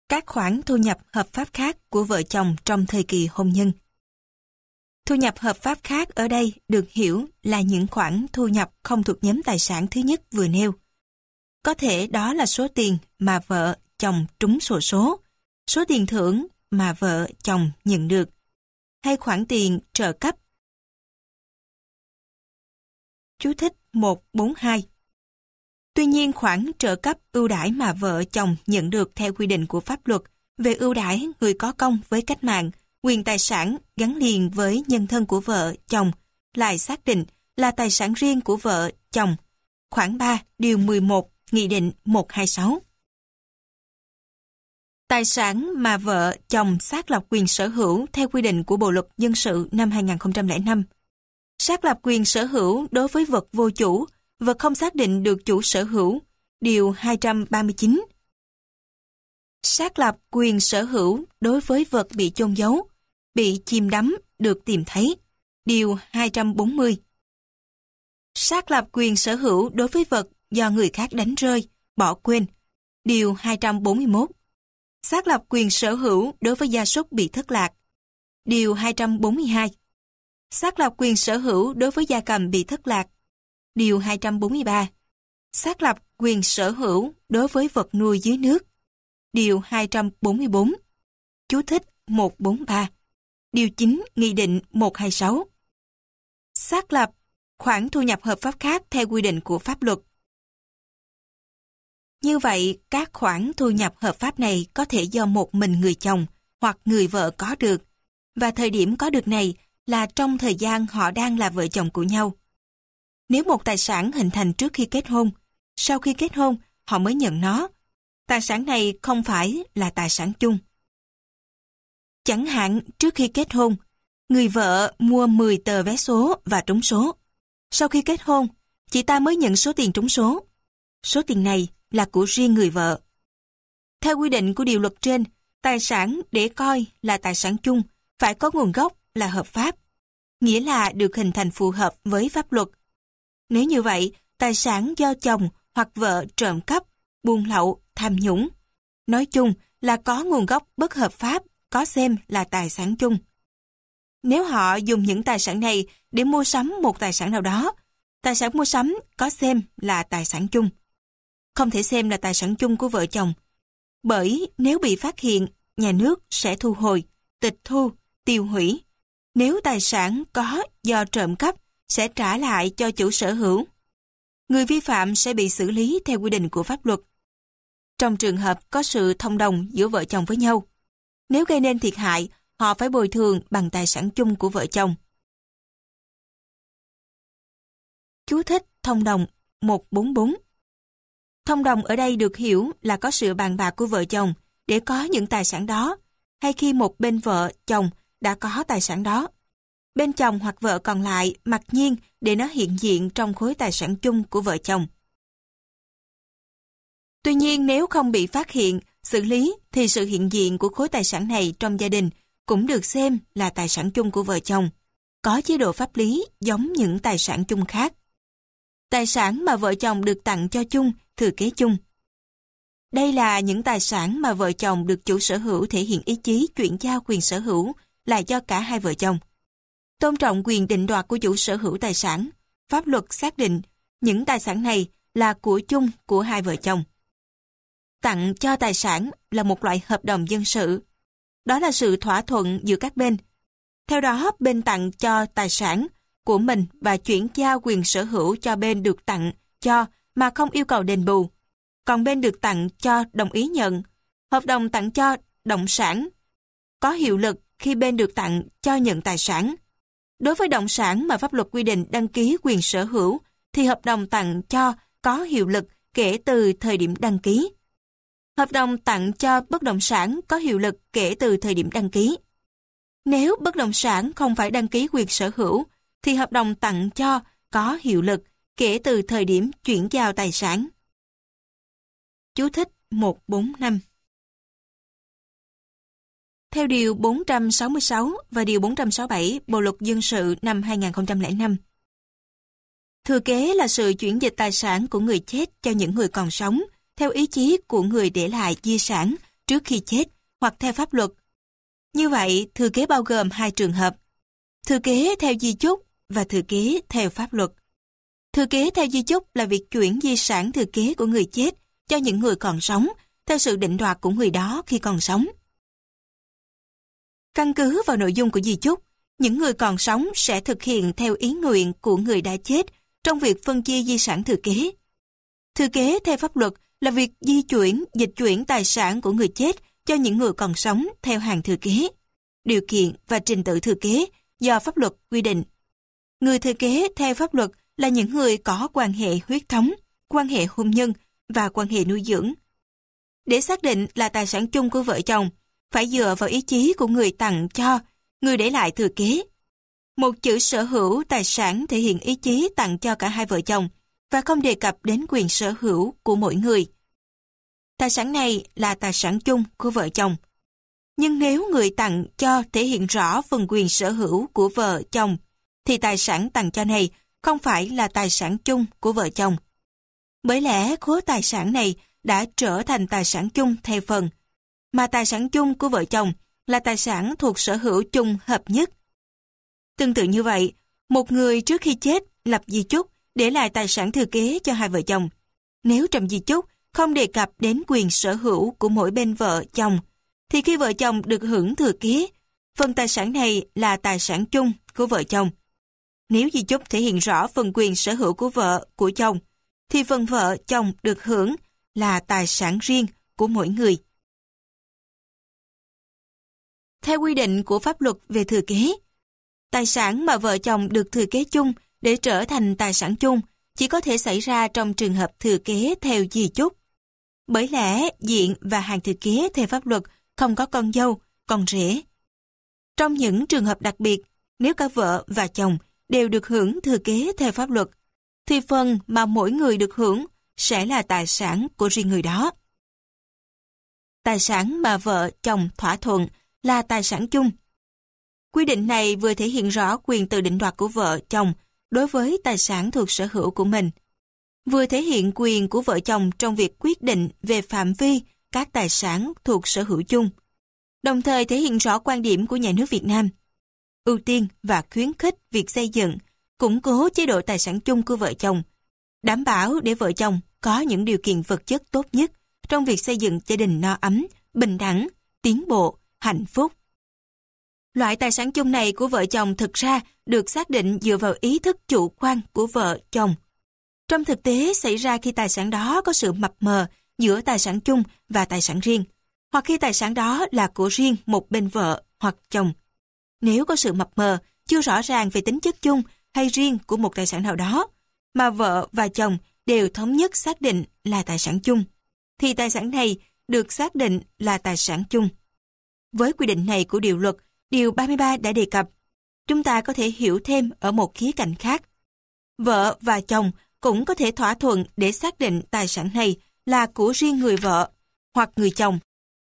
Các khoản thu nhập hợp pháp khác của vợ chồng trong thời kỳ hôn nhân. Thu nhập hợp pháp khác ở đây được hiểu là những khoản thu nhập không thuộc nhóm tài sản thứ nhất vừa nêu. Có thể đó là số tiền mà vợ chồng trúng xổ số, số tiền thưởng mà vợ chồng nhận được, hay khoản tiền trợ cấp. Chú thích 142. Tuy nhiên, khoản trợ cấp ưu đãi mà vợ chồng nhận được theo quy định của pháp luật về ưu đãi người có công với cách mạng, quyền tài sản gắn liền với nhân thân của vợ chồng lại xác định là tài sản riêng của vợ chồng. Khoản 3, điều 11, Nghị định 126. Tài sản mà vợ chồng xác lập quyền sở hữu theo quy định của Bộ luật dân sự năm 2005. Xác lập quyền sở hữu đối với vật vô chủ, vật không xác định được chủ sở hữu, điều 239. Xác lập quyền sở hữu đối với vật bị chôn giấu, bị chìm đắm, được tìm thấy, điều 240. Xác lập quyền sở hữu đối với vật do người khác đánh rơi, bỏ quên, điều 241. Xác lập quyền sở hữu đối với gia súc bị thất lạc, điều 242. Xác lập quyền sở hữu đối với gia cầm bị thất lạc, điều 243. Xác lập quyền sở hữu đối với vật nuôi dưới nước, điều 244. Chú thích 143. Điều 9 Nghị định 126. Xác lập khoản thu nhập hợp pháp khác theo quy định của pháp luật. Như vậy, các khoản thu nhập hợp pháp này có thể do một mình người chồng hoặc người vợ có được, và thời điểm có được này là trong thời gian họ đang là vợ chồng của nhau. Nếu một tài sản hình thành trước khi kết hôn, sau khi kết hôn họ mới nhận nó, tài sản này không phải là tài sản chung. Chẳng hạn trước khi kết hôn, người vợ mua 10 tờ vé số và trúng số. Sau khi kết hôn, chị ta mới nhận số tiền trúng số. Số tiền này là của riêng người vợ. Theo quy định của điều luật trên, tài sản để coi là tài sản chung phải có nguồn gốc là hợp pháp, nghĩa là được hình thành phù hợp với pháp luật. Nếu như vậy, tài sản do chồng hoặc vợ trộm cắp, buôn lậu, tham nhũng, nói chung là có nguồn gốc bất hợp pháp, có xem là tài sản chung. Nếu họ dùng những tài sản này để mua sắm một tài sản nào đó, tài sản mua sắm có xem là tài sản chung. Không thể xem là tài sản chung của vợ chồng, bởi nếu bị phát hiện, nhà nước sẽ thu hồi, tịch thu, tiêu hủy. Nếu tài sản có do trộm cắp, sẽ trả lại cho chủ sở hữu. Người vi phạm sẽ bị xử lý theo quy định của pháp luật. Trong trường hợp có sự thông đồng giữa vợ chồng với nhau, nếu gây nên thiệt hại, họ phải bồi thường bằng tài sản chung của vợ chồng. Chú thích thông đồng 144. Thông đồng ở đây được hiểu là có sự bàn bạc của vợ chồng để có những tài sản đó, hay khi một bên vợ chồng đã có tài sản đó, bên chồng hoặc vợ còn lại mặc nhiên để nó hiện diện trong khối tài sản chung của vợ chồng. Tuy nhiên, nếu không bị phát hiện, xử lý thì sự hiện diện của khối tài sản này trong gia đình cũng được xem là tài sản chung của vợ chồng, có chế độ pháp lý giống những tài sản chung khác. Tài sản mà vợ chồng được tặng cho chung, thừa kế chung. Đây là những tài sản mà vợ chồng được chủ sở hữu thể hiện ý chí chuyển giao quyền sở hữu lại cho cả hai vợ chồng. Tôn trọng quyền định đoạt của chủ sở hữu tài sản, pháp luật xác định những tài sản này là của chung của hai vợ chồng. Tặng cho tài sản là một loại hợp đồng dân sự. Đó là sự thỏa thuận giữa các bên. Theo đó, bên tặng cho tài sản của mình và chuyển giao quyền sở hữu cho bên được tặng cho mà không yêu cầu đền bù. Còn bên được tặng cho đồng ý nhận. Hợp đồng tặng cho động sản có hiệu lực khi bên được tặng cho nhận tài sản. Đối với động sản mà pháp luật quy định đăng ký quyền sở hữu thì hợp đồng tặng cho có hiệu lực kể từ thời điểm đăng ký. Hợp đồng tặng cho bất động sản có hiệu lực kể từ thời điểm đăng ký. Nếu bất động sản không phải đăng ký quyền sở hữu, thì hợp đồng tặng cho có hiệu lực kể từ thời điểm chuyển giao tài sản. Chú thích 145. Theo Điều 466 và Điều 467 Bộ Luật Dân sự năm 2005, thừa kế là sự chuyển dịch tài sản của người chết cho những người còn sống theo ý chí của người để lại di sản trước khi chết hoặc theo pháp luật. Như vậy, thừa kế bao gồm hai trường hợp: thừa kế theo di chúc và thừa kế theo pháp luật. Thừa kế theo di chúc là việc chuyển di sản thừa kế của người chết cho những người còn sống, theo sự định đoạt của người đó khi còn sống. Căn cứ vào nội dung của di chúc, những người còn sống sẽ thực hiện theo ý nguyện của người đã chết trong việc phân chia di sản thừa kế. Thừa kế theo pháp luật là việc dịch chuyển tài sản của người chết cho những người còn sống theo hàng thừa kế, điều kiện và trình tự thừa kế do pháp luật quy định. Người thừa kế theo pháp luật là những người có quan hệ huyết thống, quan hệ hôn nhân và quan hệ nuôi dưỡng. Để xác định là tài sản chung của vợ chồng, phải dựa vào ý chí của người tặng cho, người để lại thừa kế. Một chữ sở hữu tài sản thể hiện ý chí tặng cho cả hai vợ chồng và không đề cập đến quyền sở hữu của mỗi người. Tài sản này là tài sản chung của vợ chồng. Nhưng nếu người tặng cho thể hiện rõ phần quyền sở hữu của vợ chồng, thì tài sản tặng cho này không phải là tài sản chung của vợ chồng. Bởi lẽ khối tài sản này đã trở thành tài sản chung theo phần, mà tài sản chung của vợ chồng là tài sản thuộc sở hữu chung hợp nhất. Tương tự như vậy, một người trước khi chết lập di chúc để lại tài sản thừa kế cho hai vợ chồng. Nếu trong di chúc không đề cập đến quyền sở hữu của mỗi bên vợ chồng, thì khi vợ chồng được hưởng thừa kế, phần tài sản này là tài sản chung của vợ chồng. Nếu di chúc thể hiện rõ phần quyền sở hữu của vợ, của chồng, thì phần vợ chồng được hưởng là tài sản riêng của mỗi người. Theo quy định của pháp luật về thừa kế, tài sản mà vợ chồng được thừa kế chung để trở thành tài sản chung chỉ có thể xảy ra trong trường hợp thừa kế theo di chúc. Bởi lẽ diện và hàng thừa kế theo pháp luật không có con dâu, con rể. Trong những trường hợp đặc biệt, nếu cả vợ và chồng đều được hưởng thừa kế theo pháp luật, thì phần mà mỗi người được hưởng sẽ là tài sản của riêng người đó. Tài sản mà vợ chồng thỏa thuận là tài sản chung. Quy định này vừa thể hiện rõ quyền tự định đoạt của vợ chồng đối với tài sản thuộc sở hữu của mình, vừa thể hiện quyền của vợ chồng trong việc quyết định về phạm vi các tài sản thuộc sở hữu chung, đồng thời thể hiện rõ quan điểm của nhà nước Việt Nam, ưu tiên và khuyến khích việc xây dựng, củng cố chế độ tài sản chung của vợ chồng, đảm bảo để vợ chồng có những điều kiện vật chất tốt nhất trong việc xây dựng gia đình no ấm, bình đẳng, tiến bộ, hạnh phúc. Loại tài sản chung này của vợ chồng thực ra được xác định dựa vào ý thức chủ quan của vợ chồng. Trong thực tế xảy ra khi tài sản đó có sự mập mờ giữa tài sản chung và tài sản riêng, hoặc khi tài sản đó là của riêng một bên vợ hoặc chồng. Nếu có sự mập mờ, chưa rõ ràng về tính chất chung hay riêng của một tài sản nào đó, mà vợ và chồng đều thống nhất xác định là tài sản chung, thì tài sản này được xác định là tài sản chung. Với quy định này của điều luật, điều 33 đã đề cập, chúng ta có thể hiểu thêm ở một khía cạnh khác. Vợ và chồng cũng có thể thỏa thuận để xác định tài sản này là của riêng người vợ hoặc người chồng.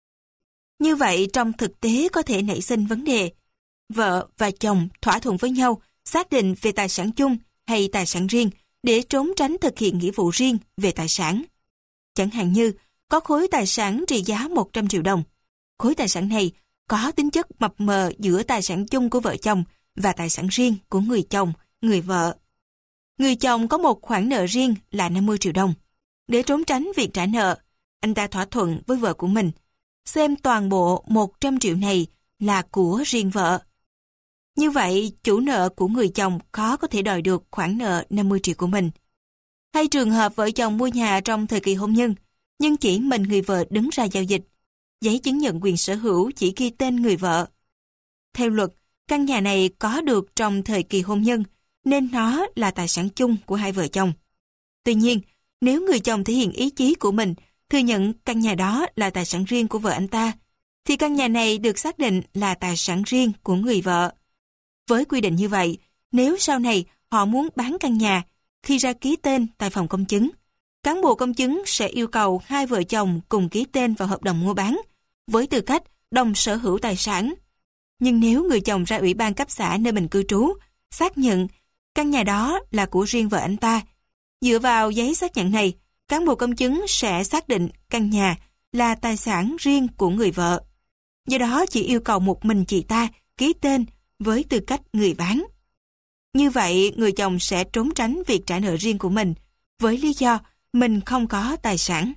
Như vậy, trong thực tế có thể nảy sinh vấn đề. Vợ và chồng thỏa thuận với nhau xác định về tài sản chung hay tài sản riêng để trốn tránh thực hiện nghĩa vụ riêng về tài sản. Chẳng hạn như, có khối tài sản trị giá 100 triệu đồng. Khối tài sản này có tính chất mập mờ giữa tài sản chung của vợ chồng và tài sản riêng của người chồng, người vợ. Người chồng có một khoản nợ riêng là 50 triệu đồng. Để trốn tránh việc trả nợ, anh ta thỏa thuận với vợ của mình, xem toàn bộ 100 triệu này là của riêng vợ. Như vậy, chủ nợ của người chồng khó có thể đòi được khoản nợ 50 triệu của mình. Hay trường hợp vợ chồng mua nhà trong thời kỳ hôn nhân, nhưng chỉ mình người vợ đứng ra giao dịch. Giấy chứng nhận quyền sở hữu chỉ ghi tên người vợ. Theo luật, căn nhà này có được trong thời kỳ hôn nhân, nên nó là tài sản chung của hai vợ chồng. Tuy nhiên, nếu người chồng thể hiện ý chí của mình, thừa nhận căn nhà đó là tài sản riêng của vợ anh ta, thì căn nhà này được xác định là tài sản riêng của người vợ. Với quy định như vậy, nếu sau này họ muốn bán căn nhà, khi ra ký tên tại phòng công chứng, cán bộ công chứng sẽ yêu cầu hai vợ chồng cùng ký tên vào hợp đồng mua bán, với tư cách đồng sở hữu tài sản. Nhưng nếu người chồng ra ủy ban cấp xã nơi mình cư trú, xác nhận căn nhà đó là của riêng vợ anh ta, dựa vào giấy xác nhận này, cán bộ công chứng sẽ xác định căn nhà là tài sản riêng của người vợ. Do đó chỉ yêu cầu một mình chị ta ký tên với tư cách người bán. Như vậy, người chồng sẽ trốn tránh việc trả nợ riêng của mình, với lý do mình không có tài sản.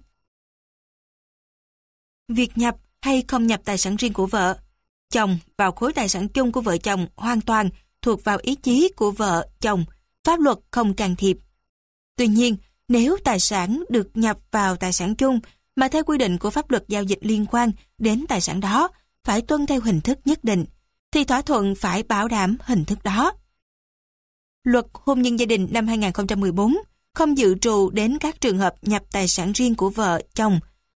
Việc nhập hay không nhập tài sản riêng của vợ, chồng vào khối tài sản chung của vợ chồng hoàn toàn thuộc vào ý chí của vợ chồng, pháp luật không can thiệp. Tuy nhiên, nếu tài sản được nhập vào tài sản chung mà theo quy định của pháp luật giao dịch liên quan đến tài sản đó phải tuân theo hình thức nhất định, thì thỏa thuận phải bảo đảm hình thức đó. Luật hôn nhân gia đình năm 2014 không dự trù đến các trường hợp nhập tài sản riêng của vợ chồng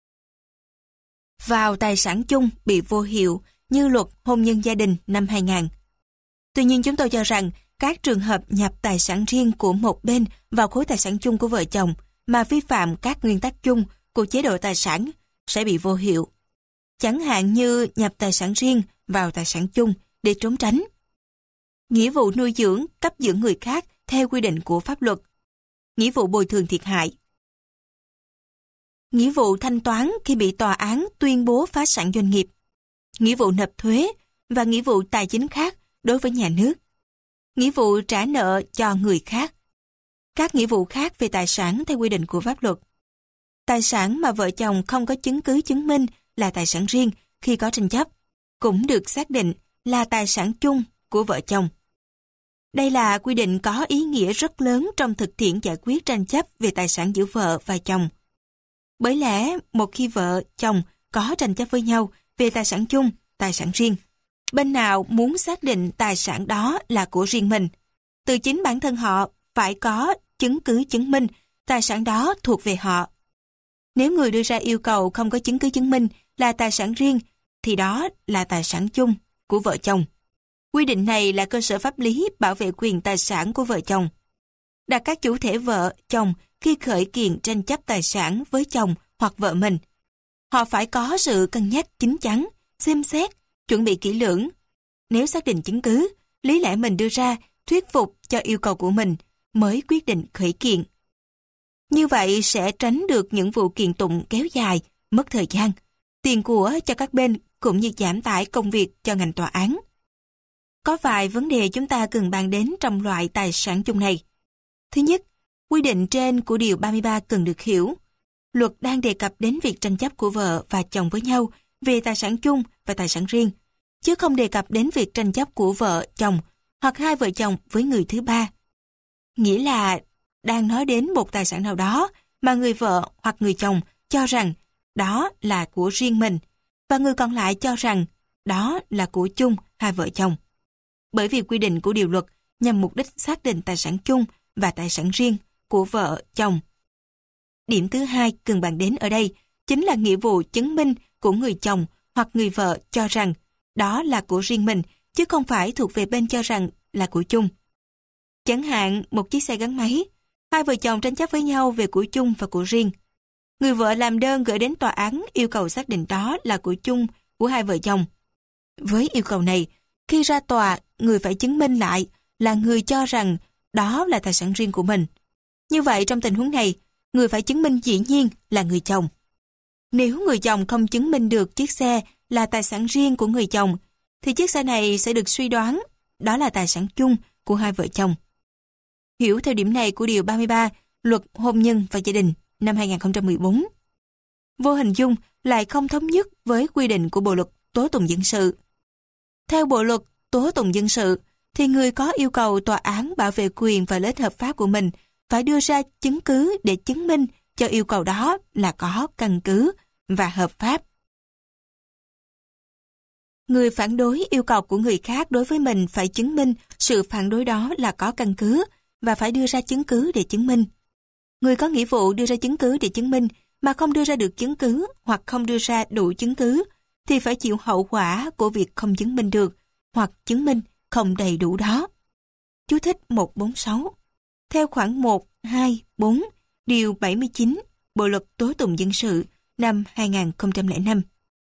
vào tài sản chung bị vô hiệu như luật hôn nhân gia đình năm 2000. Tuy nhiên chúng tôi cho rằng các trường hợp nhập tài sản riêng của một bên vào khối tài sản chung của vợ chồng mà vi phạm các nguyên tắc chung của chế độ tài sản sẽ bị vô hiệu. Chẳng hạn như nhập tài sản riêng vào tài sản chung để trốn tránh nghĩa vụ nuôi dưỡng, cấp dưỡng người khác theo quy định của pháp luật, nghĩa vụ bồi thường thiệt hại, nghĩa vụ thanh toán khi bị tòa án tuyên bố phá sản doanh nghiệp, nghĩa vụ nộp thuế và nghĩa vụ tài chính khác đối với nhà nước, nghĩa vụ trả nợ cho người khác, các nghĩa vụ khác về tài sản theo quy định của pháp luật. Tài sản mà vợ chồng không có chứng cứ chứng minh là tài sản riêng khi có tranh chấp cũng được xác định là tài sản chung của vợ chồng. Đây là quy định có ý nghĩa rất lớn trong thực tiễn giải quyết tranh chấp về tài sản giữa vợ và chồng. Bởi lẽ, một khi vợ, chồng có tranh chấp với nhau về tài sản chung, tài sản riêng, bên nào muốn xác định tài sản đó là của riêng mình, từ chính bản thân họ phải có chứng cứ chứng minh tài sản đó thuộc về họ. Nếu người đưa ra yêu cầu không có chứng cứ chứng minh là tài sản riêng, thì đó là tài sản chung của vợ chồng. Quy định này là cơ sở pháp lý bảo vệ quyền tài sản của vợ chồng. Đặt các chủ thể vợ, chồng khi khởi kiện tranh chấp tài sản với chồng hoặc vợ mình, họ phải có sự cân nhắc chín chắn, xem xét, chuẩn bị kỹ lưỡng. Nếu xác định chứng cứ, lý lẽ mình đưa ra thuyết phục cho yêu cầu của mình mới quyết định khởi kiện. Như vậy sẽ tránh được những vụ kiện tụng kéo dài, mất thời gian, tiền của cho các bên cũng như giảm tải công việc cho ngành tòa án. Có vài vấn đề chúng ta cần bàn đến trong loại tài sản chung này. Thứ nhất, quy định trên của Điều 33 cần được hiểu. Luật đang đề cập đến việc tranh chấp của vợ và chồng với nhau về tài sản chung và tài sản riêng, chứ không đề cập đến việc tranh chấp của vợ, chồng hoặc hai vợ chồng với người thứ ba. Nghĩa là đang nói đến một tài sản nào đó mà người vợ hoặc người chồng cho rằng đó là của riêng mình và người còn lại cho rằng đó là của chung hai vợ chồng. Bởi vì quy định của điều luật nhằm mục đích xác định tài sản chung và tài sản riêng của vợ, chồng. Điểm thứ hai cần bàn đến ở đây chính là nghĩa vụ chứng minh của người chồng hoặc người vợ cho rằng đó là của riêng mình, chứ không phải thuộc về bên cho rằng là của chung. Chẳng hạn một chiếc xe gắn máy, hai vợ chồng tranh chấp với nhau về của chung và của riêng. Người vợ làm đơn gửi đến tòa án yêu cầu xác định đó là của chung của hai vợ chồng. Với yêu cầu này, khi ra tòa, người phải chứng minh lại là người cho rằng đó là tài sản riêng của mình. Như vậy trong tình huống này, người phải chứng minh dĩ nhiên là người chồng. Nếu người chồng không chứng minh được chiếc xe là tài sản riêng của người chồng, thì chiếc xe này sẽ được suy đoán đó là tài sản chung của hai vợ chồng. Hiểu theo điểm này của Điều 33 Luật Hôn nhân và Gia đình năm 2014. Vô hình dung lại không thống nhất với quy định của Bộ Luật Tố tụng dân sự. Theo Bộ Luật Tố tụng dân sự, thì người có yêu cầu tòa án bảo vệ quyền và lợi ích hợp pháp của mình phải đưa ra chứng cứ để chứng minh cho yêu cầu đó là có căn cứ và hợp pháp. Người phản đối yêu cầu của người khác đối với mình phải chứng minh sự phản đối đó là có căn cứ và phải đưa ra chứng cứ để chứng minh. Người có nghĩa vụ đưa ra chứng cứ để chứng minh mà không đưa ra được chứng cứ hoặc không đưa ra đủ chứng cứ thì phải chịu hậu quả của việc không chứng minh được hoặc chứng minh không đầy đủ đó. Chú thích 146. Theo khoản 1, 2, 4, Điều 79, Bộ Luật Tố tụng dân sự năm 2005.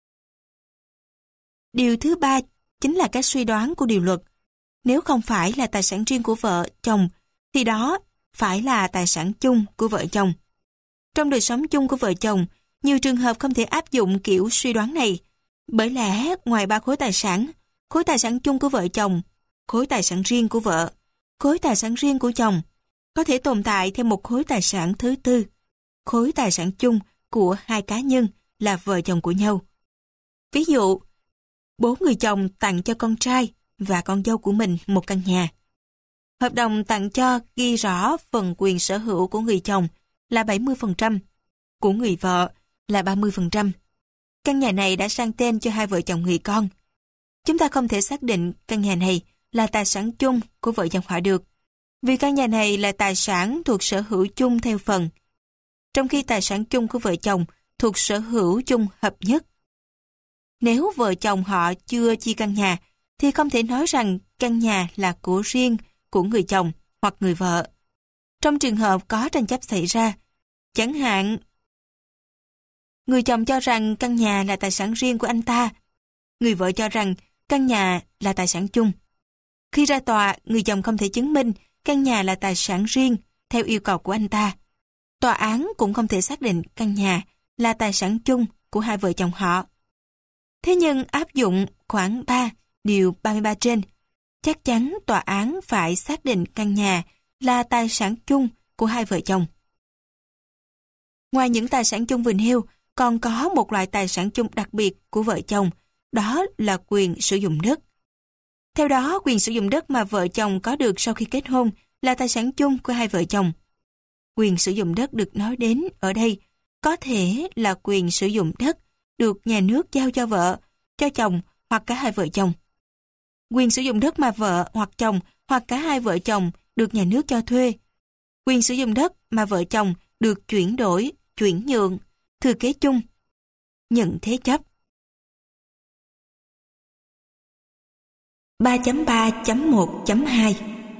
Điều thứ ba chính là các suy đoán của điều luật. Nếu không phải là tài sản riêng của vợ, chồng, thì đó phải là tài sản chung của vợ chồng. Trong đời sống chung của vợ chồng, Nhiều trường hợp không thể áp dụng kiểu suy đoán này, bởi lẽ ngoài 3 khối tài sản chung của vợ chồng, khối tài sản riêng của vợ, khối tài sản riêng của chồng, có thể tồn tại thêm một khối tài sản thứ tư, khối tài sản chung của hai cá nhân là vợ chồng của nhau. Ví dụ, bố người chồng tặng cho con trai và con dâu của mình một căn nhà. Hợp đồng tặng cho ghi rõ phần quyền sở hữu của người chồng là 70%, của người vợ là 30%. Căn nhà này đã sang tên cho hai vợ chồng người con. Chúng ta không thể xác định căn nhà này là tài sản chung của vợ chồng họ được, vì căn nhà này là tài sản thuộc sở hữu chung theo phần, trong khi tài sản chung của vợ chồng thuộc sở hữu chung hợp nhất. Nếu vợ chồng họ chưa chia căn nhà, thì không thể nói rằng căn nhà là của riêng của người chồng hoặc người vợ. Trong trường hợp có tranh chấp xảy ra, chẳng hạn người chồng cho rằng căn nhà là tài sản riêng của anh ta, người vợ cho rằng căn nhà là tài sản chung. Khi ra tòa, người chồng không thể chứng minh căn nhà là tài sản riêng theo yêu cầu của anh ta. Tòa án cũng không thể xác định căn nhà là tài sản chung của hai vợ chồng họ. Thế nhưng áp dụng khoản 3 điều 33 trên, chắc chắn tòa án phải xác định căn nhà là tài sản chung của hai vợ chồng. Ngoài những tài sản chung vừa nêu, còn có một loại tài sản chung đặc biệt của vợ chồng, đó là quyền sử dụng đất. Theo đó, quyền sử dụng đất mà vợ chồng có được sau khi kết hôn là tài sản chung của hai vợ chồng. Quyền sử dụng đất được nói đến ở đây có thể là quyền sử dụng đất được nhà nước giao cho vợ, cho chồng hoặc cả hai vợ chồng. Quyền sử dụng đất mà vợ hoặc chồng hoặc cả hai vợ chồng được nhà nước cho thuê. Quyền sử dụng đất mà vợ chồng được chuyển đổi, chuyển nhượng, thừa kế chung, nhận thế chấp. 3.3.1.2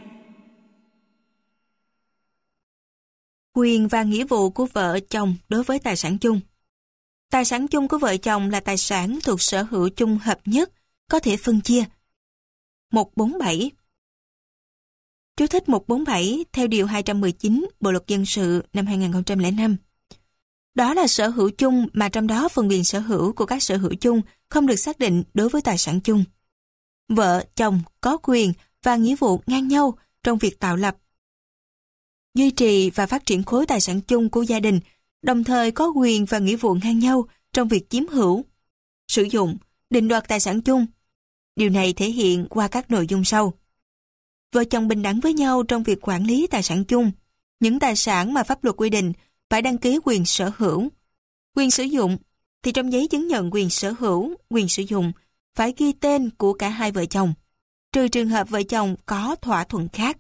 Quyền và nghĩa vụ của vợ chồng đối với tài sản chung. Tài sản chung của vợ chồng là tài sản thuộc sở hữu chung hợp nhất, có thể phân chia. 147. Chú thích 147 theo Điều 219 Bộ Luật Dân sự năm 2005. Đó là sở hữu chung mà trong đó phần quyền sở hữu của các sở hữu chung không được xác định đối với tài sản chung. Vợ, chồng có quyền và nghĩa vụ ngang nhau trong việc tạo lập, duy trì và phát triển khối tài sản chung của gia đình, đồng thời có quyền và nghĩa vụ ngang nhau trong việc chiếm hữu, sử dụng, định đoạt tài sản chung. Điều này thể hiện qua các nội dung sau. Vợ chồng bình đẳng với nhau trong việc quản lý tài sản chung. Những tài sản mà pháp luật quy định phải đăng ký quyền sở hữu. Quyền sử dụng thì trong giấy chứng nhận quyền sở hữu, quyền sử dụng phải ghi tên của cả hai vợ chồng, trừ trường hợp vợ chồng có thỏa thuận khác.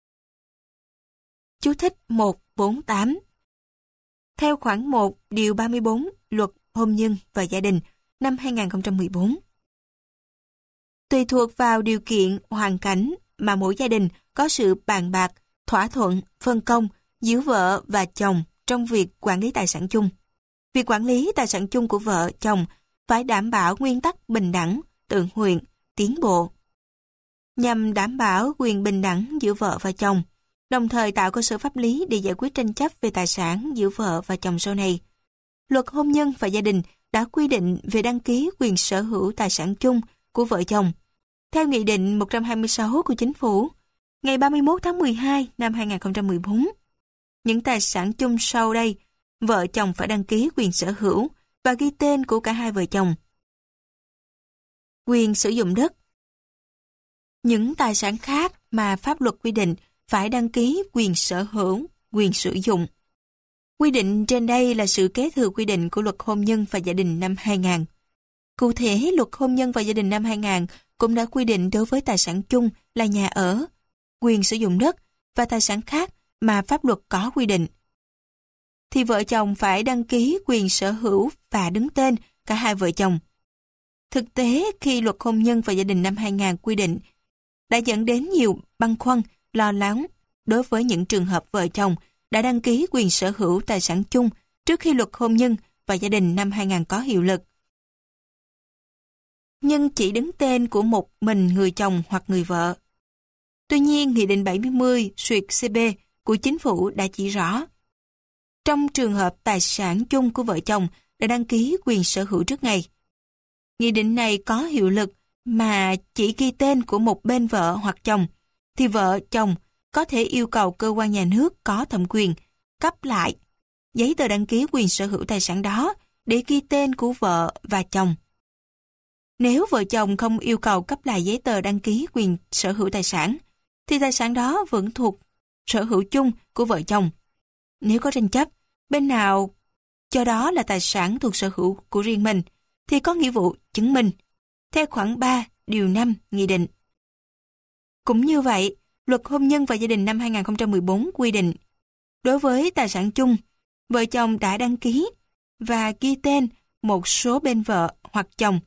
Chú thích 148. Theo khoản 1 điều 34 Luật Hôn nhân và Gia đình năm 2014. Tùy thuộc vào điều kiện, hoàn cảnh mà mỗi gia đình có sự bàn bạc, thỏa thuận, phân công giữa vợ và chồng trong việc quản lý tài sản chung. Việc quản lý tài sản chung của vợ, chồng phải đảm bảo nguyên tắc bình đẳng, tự nguyện, tiến bộ. Nhằm đảm bảo quyền bình đẳng giữa vợ và chồng, đồng thời tạo cơ sở pháp lý để giải quyết tranh chấp về tài sản giữa vợ và chồng sau này. Luật Hôn nhân và Gia đình đã quy định về đăng ký quyền sở hữu tài sản chung của vợ chồng. Theo Nghị định 126 của Chính phủ, ngày 31 tháng 12 năm 2014, những tài sản chung sau đây, vợ chồng phải đăng ký quyền sở hữu và ghi tên của cả hai vợ chồng. Quyền sử dụng đất. Những tài sản khác mà pháp luật quy định phải đăng ký quyền sở hữu, quyền sử dụng. Quy định trên đây là sự kế thừa quy định của Luật Hôn nhân và Gia đình năm 2000. Cụ thể, Luật Hôn nhân và Gia đình năm 2000 cũng đã quy định đối với tài sản chung là nhà ở, quyền sử dụng đất và tài sản khác mà pháp luật có quy định, thì vợ chồng phải đăng ký quyền sở hữu và đứng tên cả hai vợ chồng. Thực tế, khi Luật Hôn nhân và Gia đình năm 2000 quy định, đã dẫn đến nhiều băn khoăn, lo lắng đối với những trường hợp vợ chồng đã đăng ký quyền sở hữu tài sản chung trước khi Luật Hôn nhân và Gia đình năm 2000 có hiệu lực. Nhưng chỉ đứng tên của một mình người chồng hoặc người vợ. Tuy nhiên, Nghị định 70/CB của Chính phủ đã chỉ rõ, trong trường hợp tài sản chung của vợ chồng đã đăng ký quyền sở hữu trước ngày. Nghị định này có hiệu lực mà chỉ ghi tên của một bên vợ hoặc chồng, thì vợ chồng có thể yêu cầu cơ quan nhà nước có thẩm quyền cấp lại giấy tờ đăng ký quyền sở hữu tài sản đó để ghi tên của vợ và chồng. Nếu vợ chồng không yêu cầu cấp lại giấy tờ đăng ký quyền sở hữu tài sản, thì tài sản đó vẫn thuộc sở hữu chung của vợ chồng. Nếu có tranh chấp, bên nào cho đó là tài sản thuộc sở hữu của riêng mình, thì có nghĩa vụ chứng minh, theo khoản 3, điều 5 Nghị định. Cũng như vậy, Luật Hôn nhân và Gia đình năm 2014 quy định, đối với tài sản chung, vợ chồng đã đăng ký và ghi tên một số bên vợ hoặc chồng,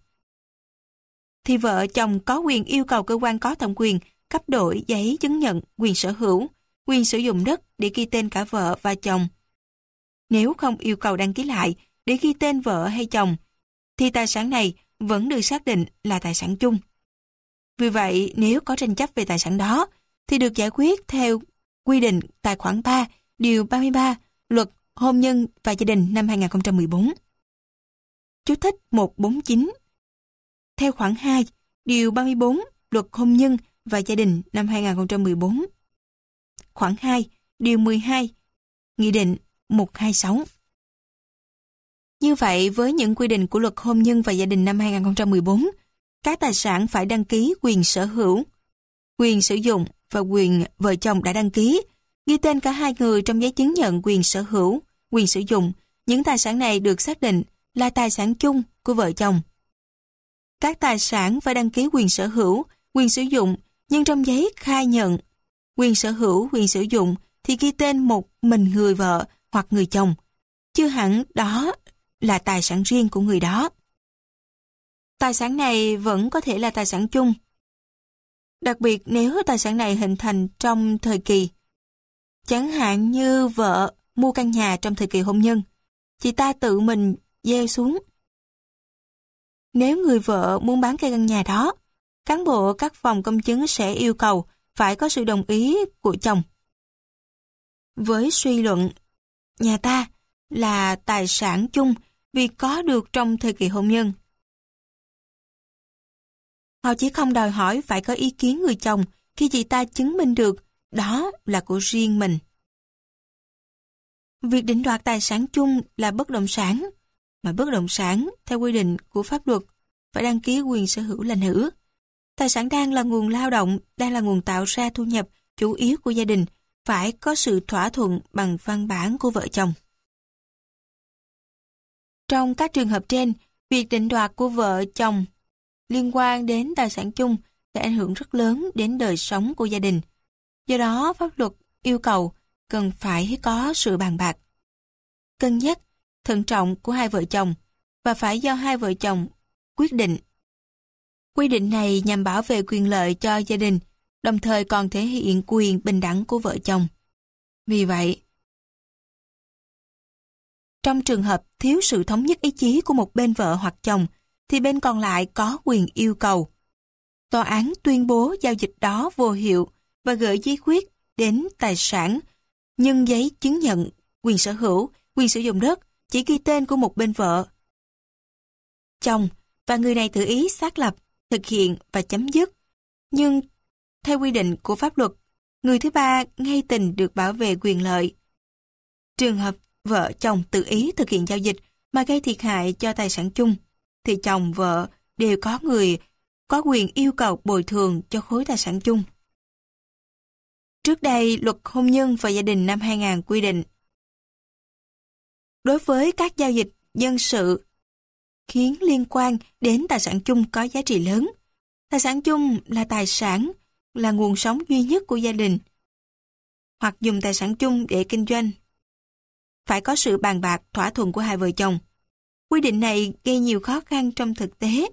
thì vợ chồng có quyền yêu cầu cơ quan có thẩm quyền cấp đổi giấy chứng nhận quyền sở hữu, quyền sử dụng đất để ghi tên cả vợ và chồng. Nếu không yêu cầu đăng ký lại để ghi tên vợ hay chồng, thì tài sản này vẫn được xác định là tài sản chung. Vì vậy, nếu có tranh chấp về tài sản đó, thì được giải quyết theo quy định tại khoản 3, điều 33 Luật Hôn nhân và Gia đình năm 2014. Chú thích 149. Theo khoản 2, điều 34 Luật Hôn nhân và Gia đình năm 2014. Khoản 2, điều 12 Nghị định 126. Như vậy, với những quy định của Luật Hôn nhân và Gia đình năm 2014, các tài sản phải đăng ký quyền sở hữu, quyền sử dụng và quyền vợ chồng đã đăng ký, ghi tên cả hai người trong giấy chứng nhận quyền sở hữu, quyền sử dụng. Những tài sản này được xác định là tài sản chung của vợ chồng. Các tài sản phải đăng ký quyền sở hữu, quyền sử dụng, nhưng trong giấy khai nhận quyền sở hữu, quyền sử dụng thì ghi tên một mình người vợ hoặc người chồng, chưa hẳn đó là tài sản riêng của người đó. Tài sản này vẫn có thể là tài sản chung. Đặc biệt nếu tài sản này hình thành trong thời kỳ, chẳng hạn như vợ mua căn nhà trong thời kỳ hôn nhân, chị ta tự mình gieo xuống. Nếu người vợ muốn bán cây căn nhà đó, cán bộ các phòng công chứng sẽ yêu cầu phải có sự đồng ý của chồng. Với suy luận, nhà ta là tài sản chung vì có được trong thời kỳ hôn nhân. Họ chỉ không đòi hỏi phải có ý kiến người chồng khi chị ta chứng minh được đó là của riêng mình. Việc định đoạt tài sản chung là bất động sản, mà bất động sản theo quy định của pháp luật phải đăng ký quyền sở hữu là nữ. Tài sản đang là nguồn lao động, đang là nguồn tạo ra thu nhập chủ yếu của gia đình, phải có sự thỏa thuận bằng văn bản của vợ chồng. Trong các trường hợp trên, việc định đoạt của vợ chồng liên quan đến tài sản chung sẽ ảnh hưởng rất lớn đến đời sống của gia đình. Do đó, pháp luật yêu cầu cần phải có sự bàn bạc, cân nhắc, thận trọng của hai vợ chồng và phải do hai vợ chồng quyết định. Quy định này nhằm bảo vệ quyền lợi cho gia đình, đồng thời còn thể hiện quyền bình đẳng của vợ chồng. Vì vậy, trong trường hợp thiếu sự thống nhất ý chí của một bên vợ hoặc chồng, thì bên còn lại có quyền yêu cầu tòa án tuyên bố giao dịch đó vô hiệu và gửi giấy quyết đến tài sản nhưng giấy chứng nhận quyền sở hữu, quyền sử dụng đất chỉ ghi tên của một bên vợ, chồng và người này tự ý xác lập, thực hiện và chấm dứt. Nhưng theo quy định của pháp luật, người thứ ba ngay tình được bảo vệ quyền lợi. Trường hợp vợ chồng tự ý thực hiện giao dịch mà gây thiệt hại cho tài sản chung, thì chồng vợ đều có quyền yêu cầu bồi thường cho khối tài sản chung. Trước đây, Luật Hôn nhân và Gia đình năm 2000 quy định, đối với các giao dịch dân sự khiến liên quan đến tài sản chung có giá trị lớn, tài sản chung là tài sản, là nguồn sống duy nhất của gia đình, hoặc dùng tài sản chung để kinh doanh, phải có sự bàn bạc thỏa thuận của hai vợ chồng. Quy định này gây nhiều khó khăn trong thực tế.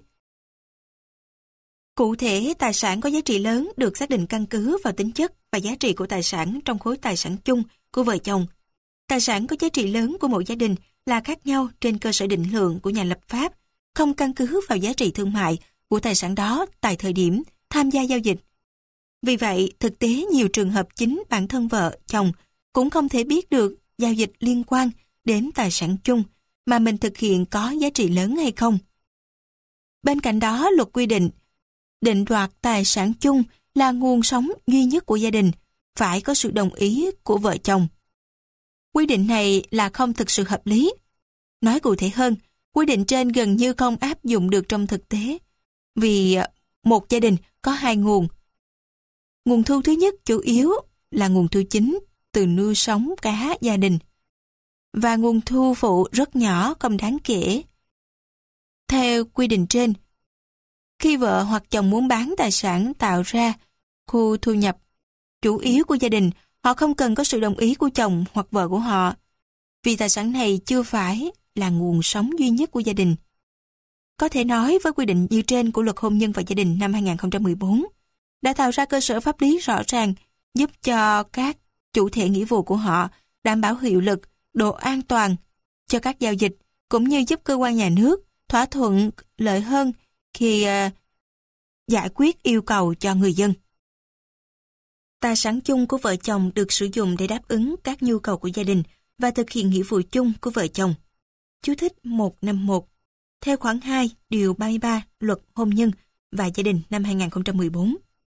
Cụ thể, tài sản có giá trị lớn được xác định căn cứ vào tính chất và giá trị của tài sản trong khối tài sản chung của vợ chồng. Tài sản có giá trị lớn của mỗi gia đình là khác nhau trên cơ sở định lượng của nhà lập pháp, không căn cứ vào giá trị thương mại của tài sản đó tại thời điểm tham gia giao dịch. Vì vậy, thực tế nhiều trường hợp chính bản thân vợ, chồng cũng không thể biết được giao dịch liên quan đến tài sản chung, mà mình thực hiện có giá trị lớn hay không. Bên cạnh đó, luật quy định, định đoạt tài sản chung là nguồn sống duy nhất của gia đình, phải có sự đồng ý của vợ chồng. Quy định này là không thực sự hợp lý. Nói cụ thể hơn, quy định trên gần như không áp dụng được trong thực tế, vì một gia đình có hai nguồn. Nguồn thu thứ nhất chủ yếu là nguồn thu chính từ nuôi sống cả gia đình, và nguồn thu phụ rất nhỏ, không đáng kể. Theo quy định trên, khi vợ hoặc chồng muốn bán tài sản tạo ra khu thu nhập chủ yếu của gia đình, họ không cần có sự đồng ý của chồng hoặc vợ của họ, vì tài sản này chưa phải là nguồn sống duy nhất của gia đình. Có thể nói với quy định như trên của Luật Hôn nhân và Gia đình năm 2014 đã tạo ra cơ sở pháp lý rõ ràng, giúp cho các chủ thể nghĩa vụ của họ đảm bảo hiệu lực, độ an toàn cho các giao dịch, cũng như giúp cơ quan nhà nước thỏa thuận lợi hơn khi giải quyết yêu cầu cho người dân. Tài sản chung của vợ chồng được sử dụng để đáp ứng các nhu cầu của gia đình và thực hiện nghĩa vụ chung của vợ chồng. Chú thích 151. Theo khoản 2, điều 33 Luật Hôn nhân và Gia đình năm 2014.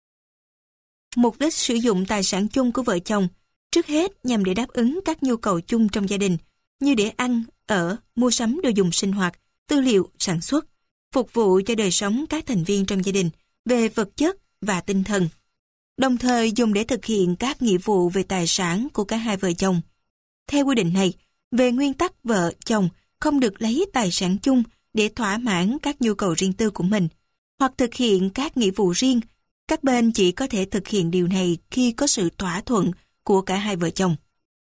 Mục đích sử dụng tài sản chung của vợ chồng trước hết nhằm để đáp ứng các nhu cầu chung trong gia đình, như để ăn, ở, mua sắm đồ dùng sinh hoạt, tư liệu, sản xuất, phục vụ cho đời sống các thành viên trong gia đình về vật chất và tinh thần, đồng thời dùng để thực hiện các nghĩa vụ về tài sản của cả hai vợ chồng. Theo quy định này, về nguyên tắc vợ chồng không được lấy tài sản chung để thỏa mãn các nhu cầu riêng tư của mình, hoặc thực hiện các nghĩa vụ riêng. Các bên chỉ có thể thực hiện điều này khi có sự thỏa thuận của cả hai vợ chồng.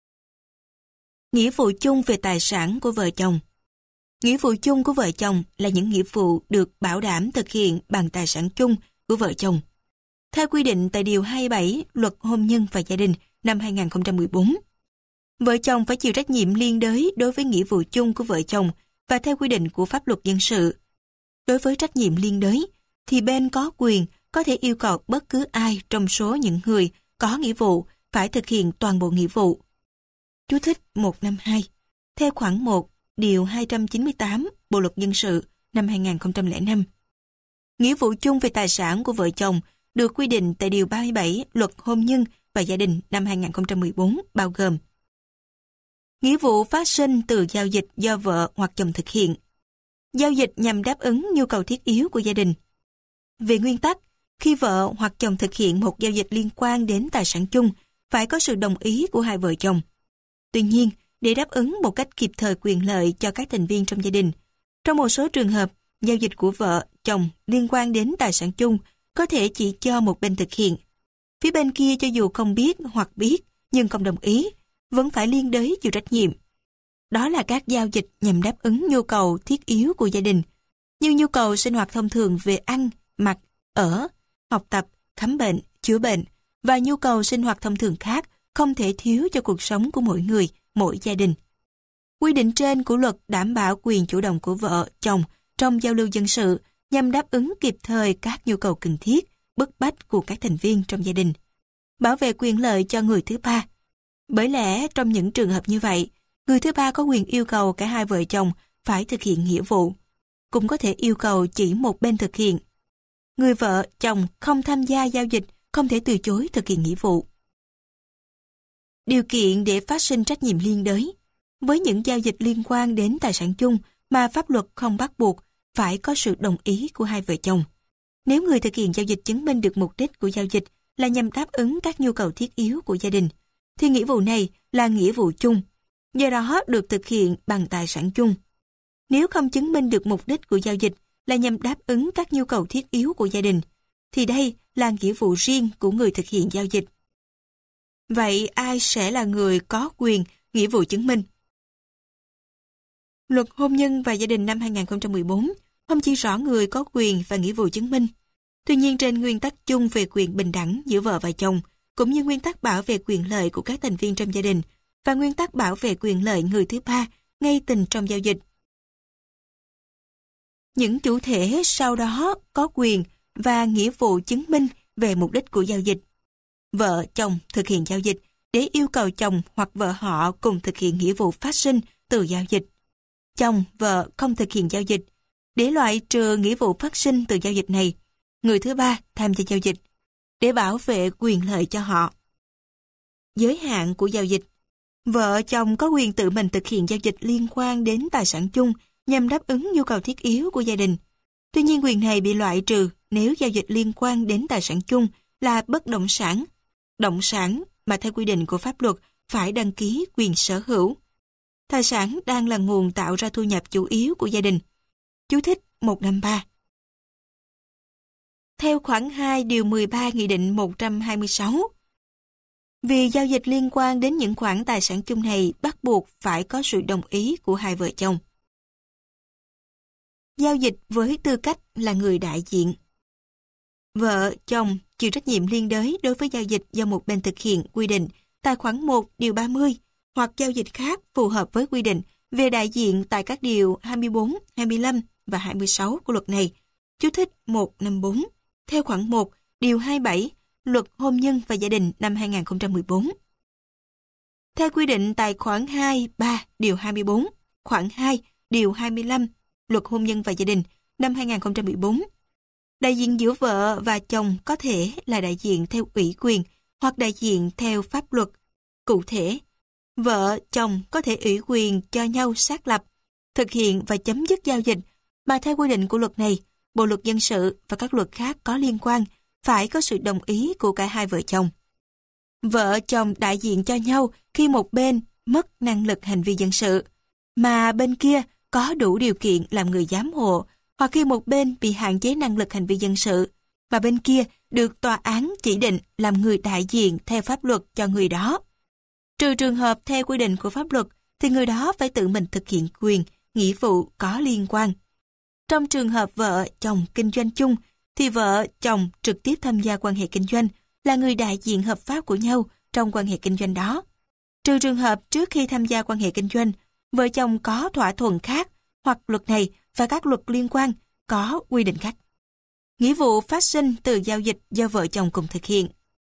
Nghĩa vụ chung về tài sản của vợ chồng. Nghĩa vụ chung của vợ chồng là những nghĩa vụ được bảo đảm thực hiện bằng tài sản chung của vợ chồng. Theo quy định tại Điều 27 Luật Hôn nhân và Gia đình năm 2014, vợ chồng phải chịu trách nhiệm liên đới đối với nghĩa vụ chung của vợ chồng và theo quy định của pháp luật dân sự. Đối với trách nhiệm liên đới, thì bên có quyền có thể yêu cầu bất cứ ai trong số những người có nghĩa vụ phải thực hiện toàn bộ nghĩa vụ. Chú thích 152. Theo khoản 1, điều 298 Bộ luật dân sự năm 2005. Nghĩa vụ chung về tài sản của vợ chồng được quy định tại điều 37 Luật Hôn nhân và Gia đình năm 2014 bao gồm: nghĩa vụ phát sinh từ giao dịch do vợ hoặc chồng thực hiện, giao dịch nhằm đáp ứng nhu cầu thiết yếu của gia đình. Về nguyên tắc, khi vợ hoặc chồng thực hiện một giao dịch liên quan đến tài sản chung, phải có sự đồng ý của hai vợ chồng. Tuy nhiên, để đáp ứng một cách kịp thời quyền lợi cho các thành viên trong gia đình, trong một số trường hợp, giao dịch của vợ, chồng liên quan đến tài sản chung có thể chỉ cho một bên thực hiện. Phía bên kia cho dù không biết hoặc biết nhưng không đồng ý, vẫn phải liên đới chịu trách nhiệm. Đó là các giao dịch nhằm đáp ứng nhu cầu thiết yếu của gia đình, như nhu cầu sinh hoạt thông thường về ăn, mặc, ở, học tập, khám bệnh, chữa bệnh và nhu cầu sinh hoạt thông thường khác không thể thiếu cho cuộc sống của mỗi người, mỗi gia đình. Quy định trên của luật đảm bảo quyền chủ động của vợ, chồng trong giao lưu dân sự nhằm đáp ứng kịp thời các nhu cầu cần thiết, bức bách của các thành viên trong gia đình, bảo vệ quyền lợi cho người thứ ba. Bởi lẽ trong những trường hợp như vậy, người thứ ba có quyền yêu cầu cả hai vợ chồng phải thực hiện nghĩa vụ, cũng có thể yêu cầu chỉ một bên thực hiện. Người vợ, chồng không tham gia giao dịch không thể từ chối thực hiện nghĩa vụ. Điều kiện để phát sinh trách nhiệm liên đới. Với những giao dịch liên quan đến tài sản chung mà pháp luật không bắt buộc, phải có sự đồng ý của hai vợ chồng. Nếu người thực hiện giao dịch chứng minh được mục đích của giao dịch là nhằm đáp ứng các nhu cầu thiết yếu của gia đình, thì nghĩa vụ này là nghĩa vụ chung, do đó được thực hiện bằng tài sản chung. Nếu không chứng minh được mục đích của giao dịch là nhằm đáp ứng các nhu cầu thiết yếu của gia đình, thì đây là nghĩa vụ riêng của người thực hiện giao dịch. Vậy ai sẽ là người có quyền, nghĩa vụ chứng minh? Luật Hôn nhân và Gia đình năm 2014 không chỉ rõ người có quyền và nghĩa vụ chứng minh. Tuy nhiên trên nguyên tắc chung về quyền bình đẳng giữa vợ và chồng, cũng như nguyên tắc bảo vệ quyền lợi của các thành viên trong gia đình và nguyên tắc bảo vệ quyền lợi người thứ ba ngay tình trong giao dịch. Những chủ thể sau đó có quyền và nghĩa vụ chứng minh về mục đích của giao dịch. Vợ, chồng thực hiện giao dịch để yêu cầu chồng hoặc vợ họ cùng thực hiện nghĩa vụ phát sinh từ giao dịch. chồng, vợ không thực hiện giao dịch. Để loại trừ nghĩa vụ phát sinh từ giao dịch này, người thứ ba tham gia giao dịch để bảo vệ quyền lợi cho họ. Giới hạn của giao dịch. Vợ chồng có quyền tự mình thực hiện giao dịch liên quan đến tài sản chung nhằm đáp ứng nhu cầu thiết yếu của gia đình. Tuy nhiên quyền này bị loại trừ nếu giao dịch liên quan đến tài sản chung là bất động sản mà theo quy định của pháp luật phải đăng ký quyền sở hữu. Tài sản đang là nguồn tạo ra thu nhập chủ yếu của gia đình. Chú thích 153. Theo khoản 2 điều 13 Nghị định 126, vì giao dịch liên quan đến những khoản tài sản chung này bắt buộc phải có sự đồng ý của hai vợ chồng. Giao dịch với tư cách là người đại diện. Vợ, chồng chịu trách nhiệm liên đới đối với giao dịch do một bên thực hiện quy định tại khoản 1 điều 30 hoặc giao dịch khác phù hợp với quy định về đại diện tại các điều 24, 25 và 26 của luật này. Chú thích 154 theo khoản 1 điều 27 Luật Hôn nhân và Gia đình năm 2014. Theo quy định tại khoản 2, 3 điều 24, khoản 2 điều 25 Luật Hôn nhân và Gia đình năm 2014, đại diện giữa vợ và chồng có thể là đại diện theo ủy quyền hoặc đại diện theo pháp luật. Cụ thể, vợ, chồng có thể ủy quyền cho nhau xác lập, thực hiện và chấm dứt giao dịch mà theo quy định của luật này, Bộ luật dân sự và các luật khác có liên quan phải có sự đồng ý của cả hai vợ chồng. Vợ chồng đại diện cho nhau khi một bên mất năng lực hành vi dân sự, mà bên kia có đủ điều kiện làm người giám hộ, hoặc khi một bên bị hạn chế năng lực hành vi dân sự, mà bên kia được tòa án chỉ định làm người đại diện theo pháp luật cho người đó. Trừ trường hợp theo quy định của pháp luật, thì người đó phải tự mình thực hiện quyền, nghĩa vụ có liên quan. Trong trường hợp vợ chồng kinh doanh chung, thì vợ chồng trực tiếp tham gia quan hệ kinh doanh, là người đại diện hợp pháp của nhau trong quan hệ kinh doanh đó. Trừ trường hợp trước khi tham gia quan hệ kinh doanh, vợ chồng có thỏa thuận khác, hoặc luật này và các luật liên quan có quy định khác. Nghĩa vụ phát sinh từ giao dịch do vợ chồng cùng thực hiện.